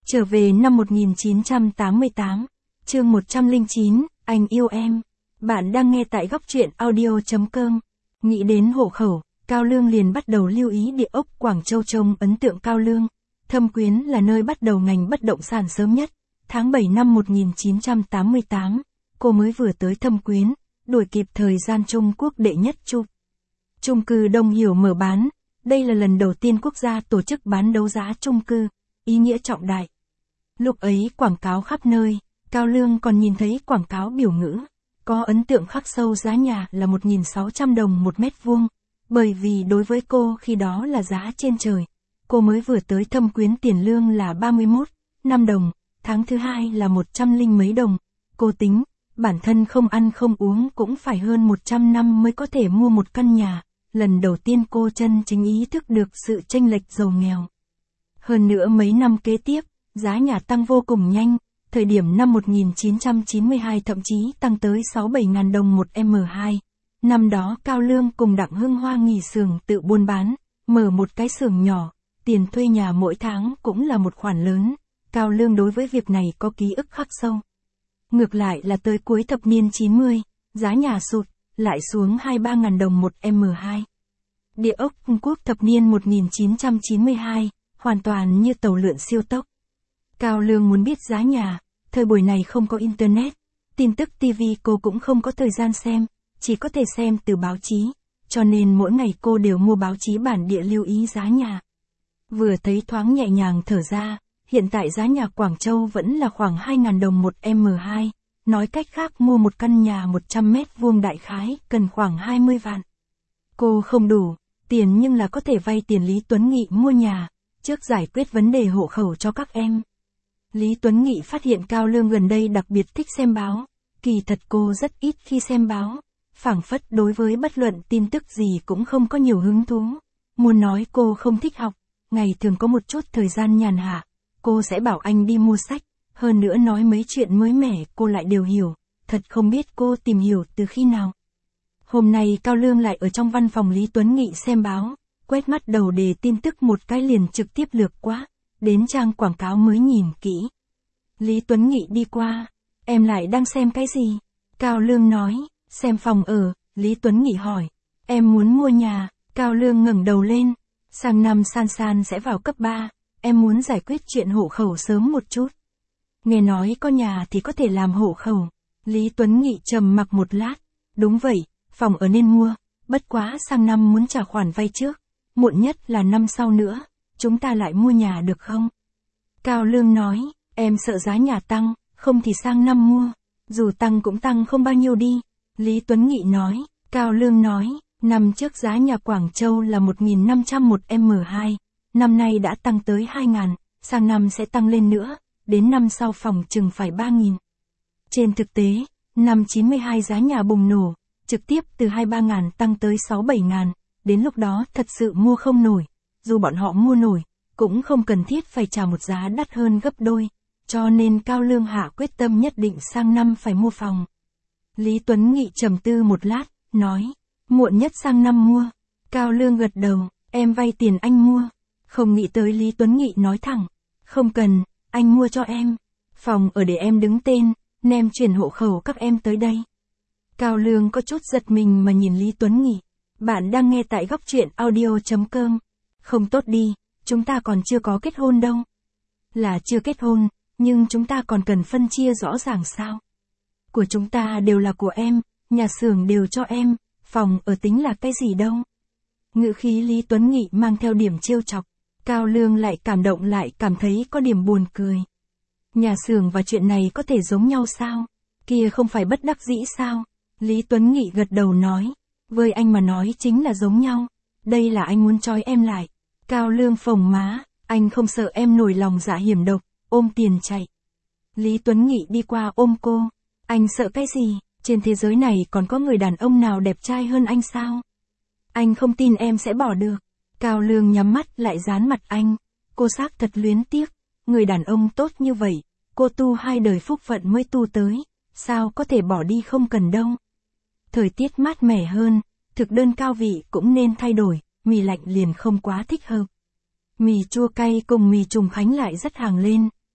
Trở về năm 1988, chương 109, anh yêu em. Bạn đang nghe tại góc truyện audio.com. Nghĩ đến hộ khẩu, Cao Lương liền bắt đầu lưu ý địa ốc Quảng Châu trông ấn tượng Cao Lương. Thâm Quyến là nơi bắt đầu ngành bất động sản sớm nhất. Tháng 7 năm 1988, cô mới vừa tới Thâm Quyến, đuổi kịp thời gian Trung Quốc đệ nhất chung cư Đông Hiểu mở bán. Đây là lần đầu tiên quốc gia tổ chức bán đấu giá chung cư, ý nghĩa trọng đại. Lúc ấy quảng cáo khắp nơi, Cao Lương còn nhìn thấy quảng cáo biểu ngữ, có ấn tượng khắc sâu giá nhà là 1.600 đồng một mét vuông, bởi vì đối với cô khi đó là giá trên trời. Cô mới vừa tới Thâm Quyến tiền lương là 31,5 đồng, tháng thứ hai là 100 mấy đồng. Cô tính, bản thân không ăn không uống cũng phải hơn 100 năm mới có thể mua một căn nhà. Lần đầu tiên cô chân chính ý thức được sự chênh lệch giàu nghèo. Hơn nữa mấy năm kế tiếp, giá nhà tăng vô cùng nhanh, thời điểm năm 1992 thậm chí tăng tới 6-7 ngàn đồng một M2. Năm đó Cao Lương cùng Đặng Hưng Hoa nghỉ xưởng tự buôn bán, mở một cái xưởng nhỏ, tiền thuê nhà mỗi tháng cũng là một khoản lớn. Cao Lương đối với việc này có ký ức khắc sâu. Ngược lại là tới cuối thập niên 90, giá nhà sụt, lại xuống 2-3 ngàn đồng một M2. Địa ốc Trung Quốc thập niên 1992, hoàn toàn như tàu lượn siêu tốc. Cao Lương muốn biết giá nhà, thời buổi này không có Internet, tin tức TV cô cũng không có thời gian xem, chỉ có thể xem từ báo chí, cho nên mỗi ngày cô đều mua báo chí bản địa lưu ý giá nhà. Vừa thấy thoáng nhẹ nhàng thở ra, hiện tại giá nhà Quảng Châu vẫn là khoảng 2.000 đồng một M2. Nói cách khác mua một căn nhà 100 mét vuông đại khái cần khoảng 20 vạn. Cô không đủ tiền nhưng là có thể vay tiền Lý Tuấn Nghị mua nhà, trước giải quyết vấn đề hộ khẩu cho các em. Lý Tuấn Nghị phát hiện Cao Lương gần đây đặc biệt thích xem báo, kỳ thật cô rất ít khi xem báo, phảng phất đối với bất luận tin tức gì cũng không có nhiều hứng thú. Muốn nói cô không thích học, ngày thường có một chút thời gian nhàn hạ, cô sẽ bảo anh đi mua sách. Hơn nữa nói mấy chuyện mới mẻ cô lại đều hiểu, thật không biết cô tìm hiểu từ khi nào. Hôm nay Cao Lương lại ở trong văn phòng Lý Tuấn Nghị xem báo, quét mắt đầu đề tin tức một cái liền trực tiếp lược qua, đến trang quảng cáo mới nhìn kỹ. Lý Tuấn Nghị đi qua, em lại đang xem cái gì? Cao Lương nói, xem phòng ở. Lý Tuấn Nghị hỏi, em muốn mua nhà. Cao Lương ngẩng đầu lên, sang năm San San sẽ vào cấp 3, em muốn giải quyết chuyện hộ khẩu sớm một chút. Nghe nói có nhà thì có thể làm hộ khẩu. Lý Tuấn Nghị trầm mặc một lát. Đúng vậy, phòng ở nên mua, bất quá sang năm muốn trả khoản vay trước, muộn nhất là năm sau nữa, chúng ta lại mua nhà được không? Cao Lương nói, em sợ giá nhà tăng, không thì sang năm mua, dù tăng cũng tăng không bao nhiêu đi. Lý Tuấn Nghị nói, Cao Lương nói, năm trước giá nhà Quảng Châu là 1.500 một M2, năm nay đã tăng tới 2.000, sang năm sẽ tăng lên nữa. Đến năm sau phòng chừng phải 3.000. Trên thực tế, năm 92 giá nhà bùng nổ, trực tiếp từ 2-3 ngàn tăng tới 6-7 ngàn, đến lúc đó thật sự mua không nổi, dù bọn họ mua nổi, cũng không cần thiết phải trả một giá đắt hơn gấp đôi, cho nên Cao Lương hạ quyết tâm nhất định sang năm phải mua phòng. Lý Tuấn Nghị trầm tư một lát, nói, muộn nhất sang năm mua. Cao Lương gật đầu, em vay tiền anh mua. Không nghĩ tới Lý Tuấn Nghị nói thẳng, không cần. Anh mua cho em, phòng ở để em đứng tên, nem chuyển hộ khẩu các em tới đây. Cao Lương có chút giật mình mà nhìn Lý Tuấn Nghị. Bạn đang nghe tại góc truyện audio.com. Không tốt đi, chúng ta còn chưa có kết hôn đâu. Là chưa kết hôn, nhưng chúng ta còn cần phân chia rõ ràng sao? Của chúng ta đều là của em, nhà xưởng đều cho em, phòng ở tính là cái gì đâu. Ngữ khí Lý Tuấn Nghị mang theo điểm trêu chọc. Cao Lương lại cảm động lại cảm thấy có điểm buồn cười. Nhà xưởng và chuyện này có thể giống nhau sao? Kia không phải bất đắc dĩ sao? Lý Tuấn Nghị gật đầu nói. Với anh mà nói chính là giống nhau. Đây là anh muốn trói em lại. Cao Lương phồng má. Anh không sợ em nổi lòng dạ hiểm độc, ôm tiền chạy. Lý Tuấn Nghị đi qua ôm cô. Anh sợ cái gì? Trên thế giới này còn có người đàn ông nào đẹp trai hơn anh sao? Anh không tin em sẽ bỏ được. Cao Lương nhắm mắt lại dán mặt anh, cô xác thật luyến tiếc, người đàn ông tốt như vậy, cô tu 2 đời phúc phận mới tu tới, sao có thể bỏ đi không cần đâu. Thời tiết mát mẻ hơn, thực đơn cao vị cũng nên thay đổi, mì lạnh liền không quá thích hợp. Mì chua cay cùng mì trùng khánh lại rất hàng lên,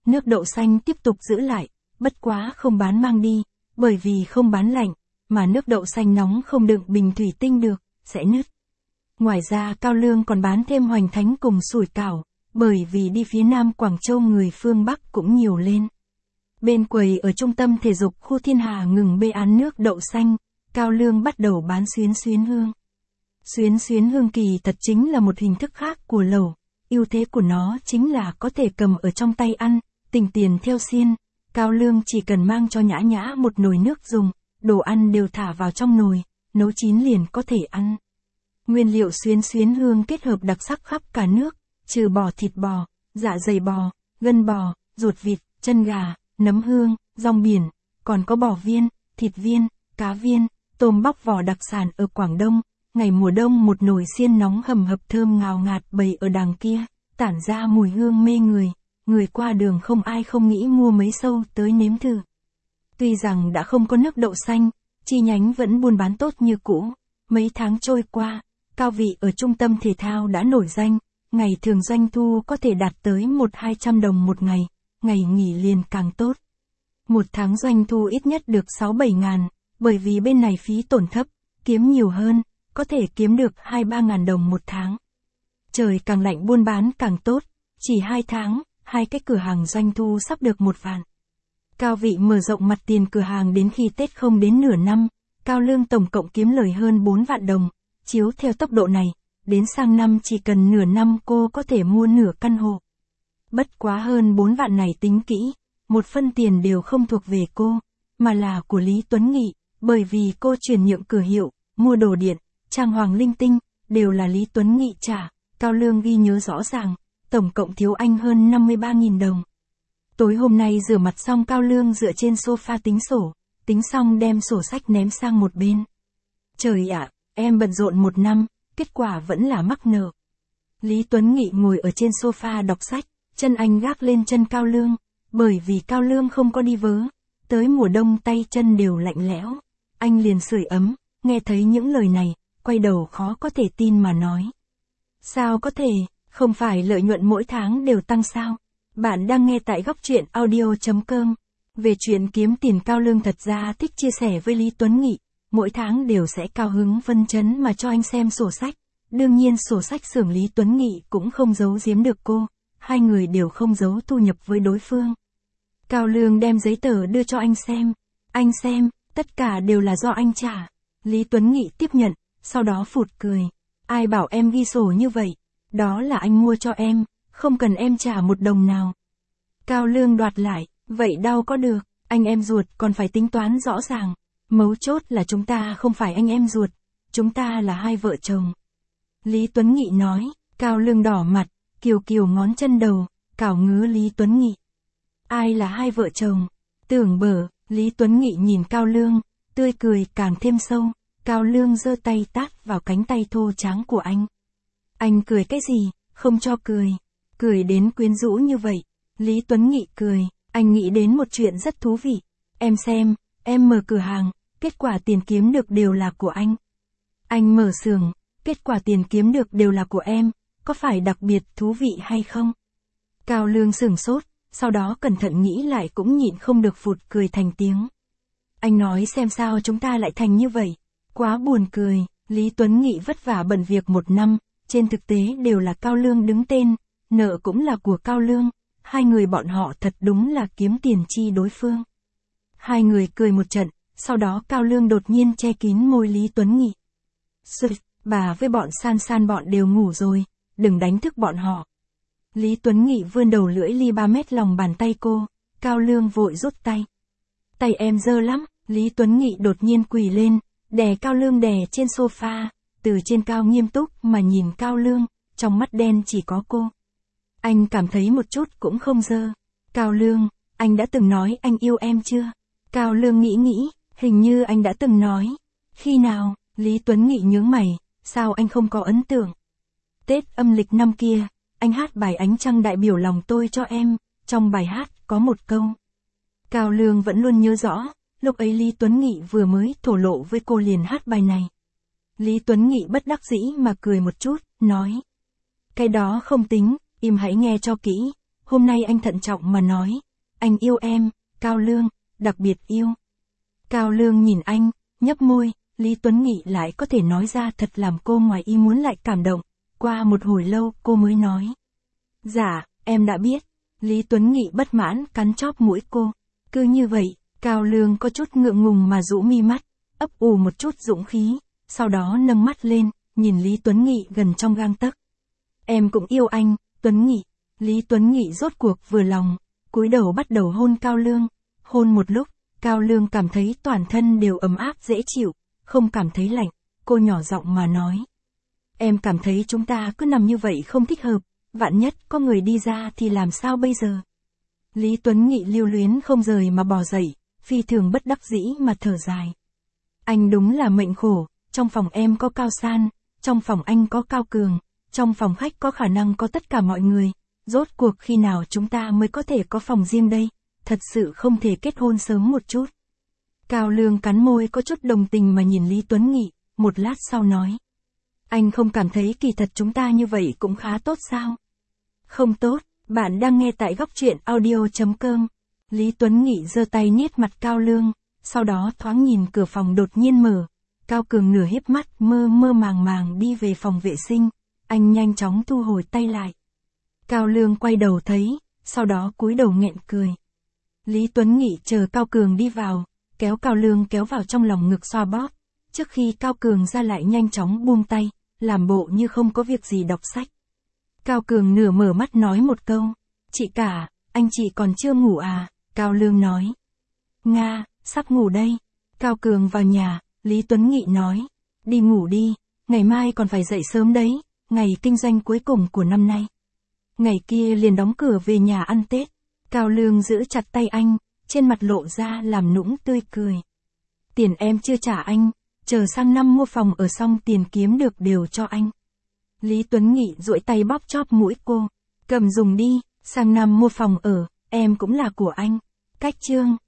nước đậu xanh tiếp tục giữ lại, bất quá không bán mang đi, bởi vì không bán lạnh, mà nước đậu xanh nóng không đựng bình thủy tinh được, sẽ nứt. Ngoài ra Cao Lương còn bán thêm hoành thánh cùng sủi cảo, bởi vì đi phía Nam Quảng Châu người phương Bắc cũng nhiều lên. Bên quầy ở trung tâm thể dục khu Thiên Hà ngừng bê án nước đậu xanh, Cao Lương bắt đầu bán xuyến xuyến hương. Xuyến xuyến hương kỳ thật chính là một hình thức khác của lẩu, ưu thế của nó chính là có thể cầm ở trong tay ăn, tính tiền theo xiên. Cao Lương chỉ cần mang cho Nhã Nhã một nồi nước dùng, đồ ăn đều thả vào trong nồi, nấu chín liền có thể ăn. Nguyên liệu xuyến xuyến hương kết hợp đặc sắc khắp cả nước, trừ bò thịt bò, dạ dày bò, gân bò, ruột vịt, chân gà, nấm hương, rong biển, còn có bò viên, thịt viên, cá viên, tôm bóc vỏ đặc sản ở Quảng Đông. Ngày mùa đông một nồi xiên nóng hầm hập thơm ngào ngạt bày ở đằng kia, tản ra mùi hương mê người, người qua đường không ai không nghĩ mua mấy xâu tới nếm thử. Tuy rằng đã không có nước đậu xanh, chi nhánh vẫn buôn bán tốt như cũ. Mấy tháng trôi qua, Cao Vị ở trung tâm thể thao đã nổi danh, ngày thường doanh thu có thể đạt tới 100-200 đồng một ngày, ngày nghỉ liền càng tốt. Một tháng doanh thu ít nhất được 6-7 ngàn, bởi vì bên này phí tổn thấp, kiếm nhiều hơn, có thể kiếm được 2-3 ngàn đồng một tháng. Trời càng lạnh buôn bán càng tốt, chỉ 2 tháng, 2 cái cửa hàng doanh thu sắp được 1 vạn. Cao Vị mở rộng mặt tiền cửa hàng đến khi Tết không đến nửa năm, Cao Lương tổng cộng kiếm lời hơn 4 vạn đồng, chiếu theo tốc độ này, đến sang năm chỉ cần nửa năm cô có thể mua nửa căn hộ. Bất quá hơn 4 vạn này tính kỹ, một phân tiền đều không thuộc về cô, mà là của Lý Tuấn Nghị, bởi vì cô chuyển nhượng cửa hiệu, mua đồ điện, trang hoàng linh tinh, đều là Lý Tuấn Nghị trả. Cao Lương ghi nhớ rõ ràng, tổng cộng thiếu anh hơn 53.000 đồng. Tối hôm nay rửa mặt xong Cao Lương dựa trên sofa tính xong đem sổ sách ném sang một bên. Trời ạ, em bận rộn 1 năm, kết quả vẫn là mắc nợ. Lý Tuấn Nghị ngồi ở trên sofa đọc sách, chân anh gác lên chân Cao Lương, bởi vì Cao Lương không có đi vớ, tới mùa đông tay chân đều lạnh lẽo. Anh liền sưởi ấm, nghe thấy những lời này, quay đầu khó có thể tin mà nói. Sao có thể, không phải lợi nhuận mỗi tháng đều tăng sao? Bạn đang nghe tại góc truyện audio.com. Về chuyện kiếm tiền Cao Lương thật ra thích chia sẻ với Lý Tuấn Nghị, mỗi tháng đều sẽ cao hứng phân chấn mà cho anh xem sổ sách. Đương nhiên sổ sách xưởng Lý Tuấn Nghị cũng không giấu giếm được cô, hai người đều không giấu thu nhập với đối phương. Cao Lương đem giấy tờ đưa cho anh xem, tất cả đều là do anh trả. Lý Tuấn Nghị tiếp nhận, sau đó phụt cười. Ai bảo em ghi sổ như vậy, đó là anh mua cho em, không cần em trả 1 đồng nào. Cao Lương đoạt lại, vậy đau có được, anh em ruột còn phải tính toán rõ ràng. Mấu chốt là chúng ta không phải anh em ruột, chúng ta là hai vợ chồng. Lý Tuấn Nghị nói, Cao Lương đỏ mặt, kiều ngón chân đầu, cào ngứa Lý Tuấn Nghị. Ai là hai vợ chồng? Tưởng bở, Lý Tuấn Nghị nhìn Cao Lương, tươi cười càng thêm sâu. Cao Lương giơ tay tát vào cánh tay thô trắng của anh. Anh cười cái gì, không cho cười. Cười đến quyến rũ như vậy. Lý Tuấn Nghị cười, anh nghĩ đến một chuyện rất thú vị. Em xem, em mở cửa hàng, kết quả tiền kiếm được đều là của anh. Anh mở xưởng, kết quả tiền kiếm được đều là của em, có phải đặc biệt thú vị hay không? Cao Lương sửng sốt, sau đó cẩn thận nghĩ lại cũng nhịn không được phụt cười thành tiếng. Anh nói xem sao chúng ta lại thành như vậy. Quá buồn cười, Lý Tuấn Nghị vất vả bận việc 1 năm, trên thực tế đều là Cao Lương đứng tên, nợ cũng là của Cao Lương, hai người bọn họ thật đúng là kiếm tiền chi đối phương. Hai người cười một trận, sau đó Cao Lương đột nhiên che kín môi Lý Tuấn Nghị. Bà với bọn san bọn đều ngủ rồi, đừng đánh thức bọn họ. Lý Tuấn Nghị vươn đầu lưỡi ly 3 mét lòng bàn tay cô, Cao Lương vội rút tay. Tay em dơ lắm, Lý Tuấn Nghị đột nhiên quỳ lên, đè Cao Lương đè trên sofa, từ trên cao nghiêm túc mà nhìn Cao Lương, trong mắt đen chỉ có cô. Anh cảm thấy một chút cũng không dơ. Cao Lương, anh đã từng nói anh yêu em chưa? Cao Lương nghĩ, hình như anh đã từng nói. Khi nào? Lý Tuấn Nghị nhướng mày, sao anh không có ấn tượng? Tết âm lịch năm kia, anh hát bài Ánh Trăng đại biểu lòng tôi cho em, trong bài hát có một câu. Cao Lương vẫn luôn nhớ rõ, lúc ấy Lý Tuấn Nghị vừa mới thổ lộ với cô liền hát bài này. Lý Tuấn Nghị bất đắc dĩ mà cười một chút, nói. Cái đó không tính, im hãy nghe cho kỹ, Hôm nay anh thận trọng mà nói, anh yêu em, Cao Lương, đặc biệt yêu. Cao Lương nhìn anh, nhấp môi, Lý Tuấn Nghị lại có thể nói ra thật làm cô ngoài ý muốn lại cảm động. Qua một hồi lâu cô mới nói. Dạ, em đã biết. Lý Tuấn Nghị bất mãn cắn chóp mũi cô. Cứ như vậy, Cao Lương có chút ngượng ngùng mà rũ mi mắt, ấp ủ một chút dũng khí, sau đó nâng mắt lên, nhìn Lý Tuấn Nghị gần trong gang tấc. Em cũng yêu anh, Tuấn Nghị. Lý Tuấn Nghị rốt cuộc vừa lòng, cúi đầu bắt đầu hôn Cao Lương. Hôn một lúc, Cao Lương cảm thấy toàn thân đều ấm áp dễ chịu, không cảm thấy lạnh. Cô nhỏ giọng mà nói. Em cảm thấy chúng ta cứ nằm như vậy không thích hợp, vạn nhất có người đi ra thì làm sao bây giờ? Lý Tuấn Nghị lưu luyến không rời mà bò dậy, phi thường bất đắc dĩ mà thở dài. Anh đúng là mệnh khổ, trong phòng em có Cao San, trong phòng anh có Cao Cường, trong phòng khách có khả năng có tất cả mọi người, rốt cuộc khi nào chúng ta mới có thể có phòng riêng đây, thật sự không thể kết hôn sớm một chút. Cao Lương cắn môi có chút đồng tình mà nhìn Lý Tuấn Nghị, một lát sau nói. Anh không cảm thấy kỳ thật chúng ta như vậy cũng khá tốt sao? Không tốt, bạn đang nghe tại góc truyện audio.com. Lý Tuấn Nghị giơ tay niết mặt Cao Lương, sau đó thoáng nhìn cửa phòng đột nhiên mở. Cao Cường nửa híp mắt mơ mơ màng màng đi về phòng vệ sinh, anh nhanh chóng thu hồi tay lại. Cao Lương quay đầu thấy, sau đó cúi đầu nghẹn cười. Lý Tuấn Nghị chờ Cao Cường đi vào, kéo Cao Lương kéo vào trong lòng ngực xoa bóp, trước khi Cao Cường ra lại nhanh chóng buông tay, làm bộ như không có việc gì đọc sách. Cao Cường nửa mở mắt nói một câu, chị cả, anh chị còn chưa ngủ à? Cao Lương nói. Nga, sắp ngủ đây. Cao Cường vào nhà, Lý Tuấn Nghị nói, đi ngủ đi, ngày mai còn phải dậy sớm đấy, ngày kinh doanh cuối cùng của năm nay. Ngày kia liền đóng cửa về nhà ăn Tết. Cao Lương giữ chặt tay anh, trên mặt lộ ra làm nũng tươi cười. Tiền em chưa trả anh, chờ sang năm mua phòng ở xong tiền kiếm được đều cho anh. Lý Tuấn Nghị duỗi tay bóp chóp mũi cô, cầm dùng đi, sang năm mua phòng ở, em cũng là của anh. Cách chương